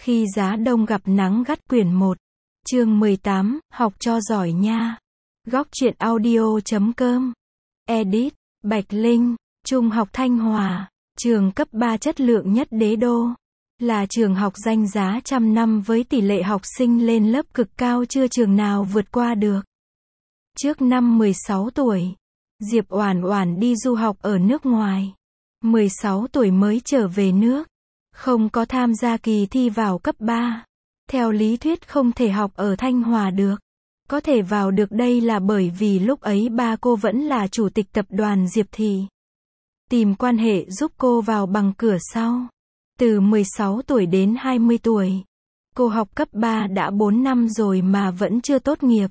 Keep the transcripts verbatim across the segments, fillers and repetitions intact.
Khi giá đông gặp nắng gắt quyển một. Chương mười tám, học cho giỏi nha. Góc truyện audio chấm com. Edit, Bạch Linh, Trung học Thanh Hòa, trường cấp ba chất lượng nhất đế đô. Là trường học danh giá trăm năm với tỷ lệ học sinh lên lớp cực cao chưa trường nào vượt qua được. Trước năm mười sáu tuổi, Diệp Oản Oản đi du học ở nước ngoài. mười sáu tuổi mới trở về nước. Không có tham gia kỳ thi vào cấp ba. Theo lý thuyết không thể học ở Thanh Hòa được. Có thể vào được đây là bởi vì lúc ấy ba cô vẫn là chủ tịch tập đoàn Diệp Thị. Tìm quan hệ giúp cô vào bằng cửa sau. Từ mười sáu tuổi đến hai mươi tuổi. Cô học cấp ba đã bốn năm rồi mà vẫn chưa tốt nghiệp.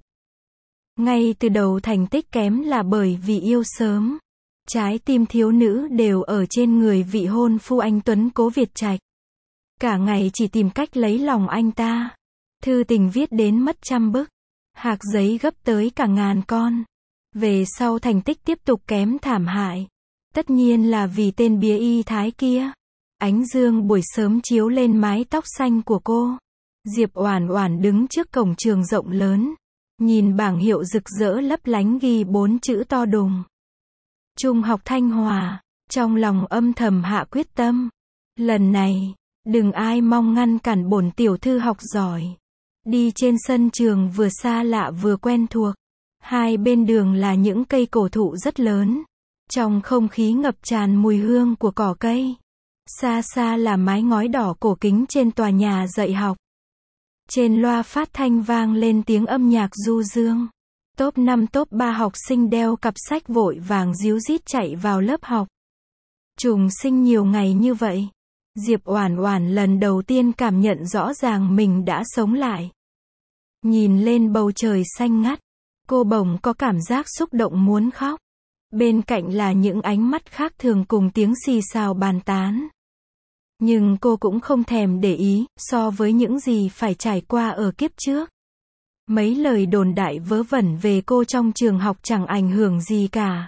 Ngay từ đầu thành tích kém là bởi vì yêu sớm. Trái tim thiếu nữ đều ở trên người vị hôn phu anh Tuấn Cố Việt Trạch. Cả ngày chỉ tìm cách lấy lòng anh ta. Thư tình viết đến mất trăm bức. Hạc giấy gấp tới cả ngàn con. Về sau thành tích tiếp tục kém thảm hại. Tất nhiên là vì tên bía y thái kia. Ánh dương buổi sớm chiếu lên mái tóc xanh của cô. Diệp Oản Oản đứng trước cổng trường rộng lớn. Nhìn bảng hiệu rực rỡ lấp lánh ghi bốn chữ to đùng. Trung học Thanh Hòa. Trong lòng âm thầm hạ quyết tâm. Lần này, đừng ai mong ngăn cản bổn tiểu thư học giỏi. Đi trên sân trường vừa xa lạ vừa quen thuộc. Hai bên đường là những cây cổ thụ rất lớn. Trong không khí ngập tràn mùi hương của cỏ cây. Xa xa là mái ngói đỏ cổ kính trên tòa nhà dạy học. Trên loa phát thanh vang lên tiếng âm nhạc du dương. Top năm top ba học sinh đeo cặp sách vội vàng díu dít chạy vào lớp học. Trùng sinh nhiều ngày như vậy. Diệp Oản Oản lần đầu tiên cảm nhận rõ ràng mình đã sống lại. Nhìn lên bầu trời xanh ngắt, cô bỗng có cảm giác xúc động muốn khóc. Bên cạnh là những ánh mắt khác thường cùng tiếng xì xào bàn tán. Nhưng cô cũng không thèm để ý, so với những gì phải trải qua ở kiếp trước. Mấy lời đồn đại vớ vẩn về cô trong trường học chẳng ảnh hưởng gì cả.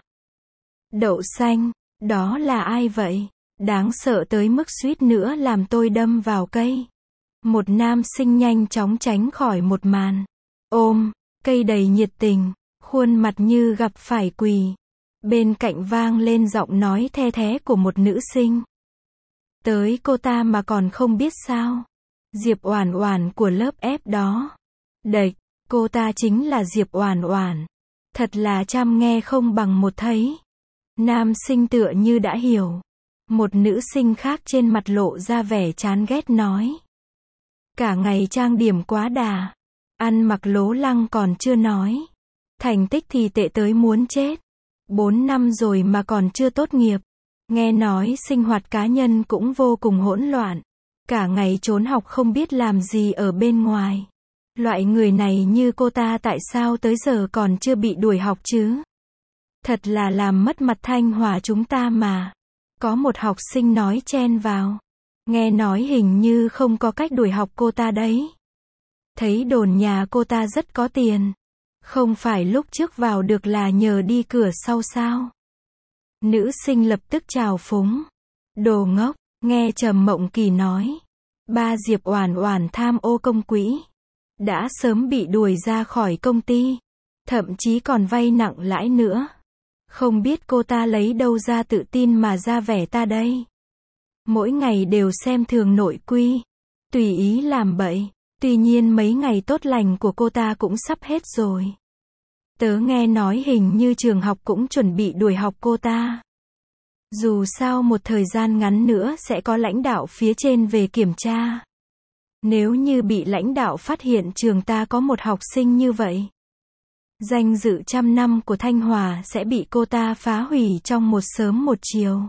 Đậu xanh, đó là ai vậy? Đáng sợ tới mức suýt nữa làm tôi đâm vào cây. Một nam sinh nhanh chóng tránh khỏi một màn. Ôm, cây đầy nhiệt tình, khuôn mặt như gặp phải quỷ. Bên cạnh vang lên giọng nói the thé của một nữ sinh. Tới cô ta mà còn không biết sao? Diệp Oản Oản của lớp F đó. Đệch, cô ta chính là Diệp Oản Oản. Thật là trăm nghe không bằng một thấy. Nam sinh tựa như đã hiểu. Một nữ sinh khác trên mặt lộ ra vẻ chán ghét nói. Cả ngày trang điểm quá đà. Ăn mặc lố lăng còn chưa nói. Thành tích thì tệ tới muốn chết. Bốn năm rồi mà còn chưa tốt nghiệp. Nghe nói sinh hoạt cá nhân cũng vô cùng hỗn loạn. Cả ngày trốn học không biết làm gì ở bên ngoài. Loại người này như cô ta tại sao tới giờ còn chưa bị đuổi học chứ? Thật là làm mất mặt Thanh Hòa chúng ta mà. Có một học sinh nói chen vào. Nghe nói hình như không có cách đuổi học cô ta đấy. Thấy đồn nhà cô ta rất có tiền. Không phải lúc trước vào được là nhờ đi cửa sau sao? Nữ sinh lập tức trào phúng. Đồ ngốc, nghe Trầm Mộng Kỳ nói. Ba Diệp Oản Oản tham ô công quỹ. Đã sớm bị đuổi ra khỏi công ty. Thậm chí còn vay nặng lãi nữa. Không biết cô ta lấy đâu ra tự tin mà ra vẻ ta đây. Mỗi ngày đều xem thường nội quy. Tùy ý làm bậy. Tuy nhiên mấy ngày tốt lành của cô ta cũng sắp hết rồi. Tớ nghe nói hình như trường học cũng chuẩn bị đuổi học cô ta. Dù sao một thời gian ngắn nữa sẽ có lãnh đạo phía trên về kiểm tra. Nếu như bị lãnh đạo phát hiện trường ta có một học sinh như vậy. Danh dự trăm năm của Thanh Hòa sẽ bị cô ta phá hủy trong một sớm một chiều.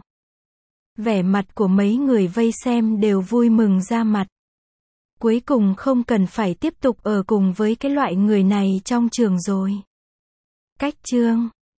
Vẻ mặt của mấy người vây xem đều vui mừng ra mặt. Cuối cùng không cần phải tiếp tục ở cùng với cái loại người này trong trường rồi. Cách chương